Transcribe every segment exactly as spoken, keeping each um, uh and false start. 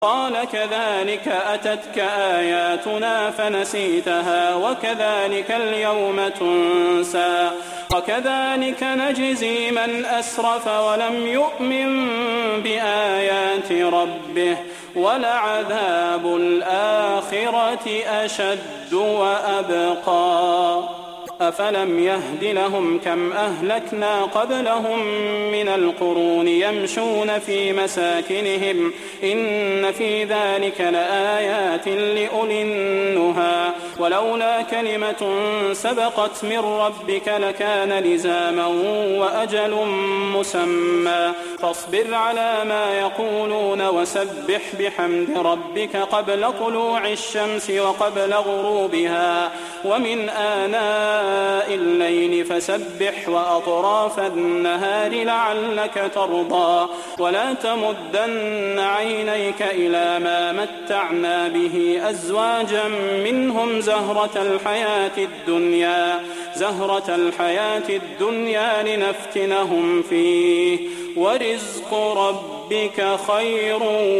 قال كذلك أتتك آياتنا فنسيتها وكذلك اليوم تنسى وكذلك نجزي من أسرف ولم يؤمن بآيات ربه ولعذاب الآخرة أشد وأبقى أفلم يهد لهم كم أهلكنا قبلهم من القرون يمشون في مساكنهم إن في ذلك لآيات لأولي النهى ولولا كلمة سبقت من ربك لكان لزاما وأجل مسمى فاصبر على ما يقولون وسبح بحمد ربك قبل طلوع الشمس وقبل غروبها ومن آناء الليل فسبح وأطراف النهار لعلك ترضى ولا تمدن عينيك إلى ما متعنا به أزواجا منهم زهرة الحياة الدنيا زهرة الحياة الدنيا لنفتنهم فيه ورزق ربك خير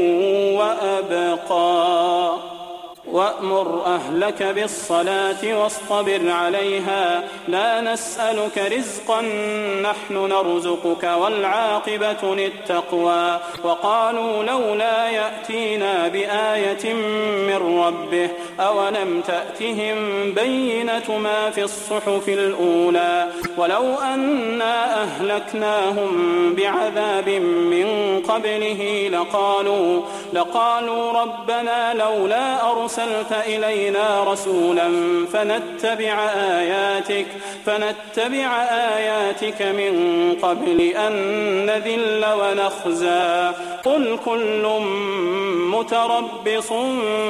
وأبقى وأمر أهلك بالصلاة واصطبر عليها لا نسألك رزقا نحن نرزقك والعاقبة للتقوى وقالوا لولا يأتينا بآية من ربه أولم تأتهم بينة ما في الصحف الأولى ولو أنا أهلكناهم بعذاب من قبله لقالوا لقالوا ربنا لولا أرسلت إلينا رسولا فنتبع آياتك فنتبع آياتك من قبل أن نذل ونخزى قل كل متربص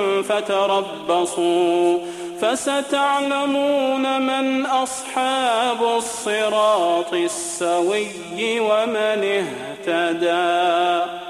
فتربصوا فستعلمون من أصحاب الصراط السوي ومن اهتدى.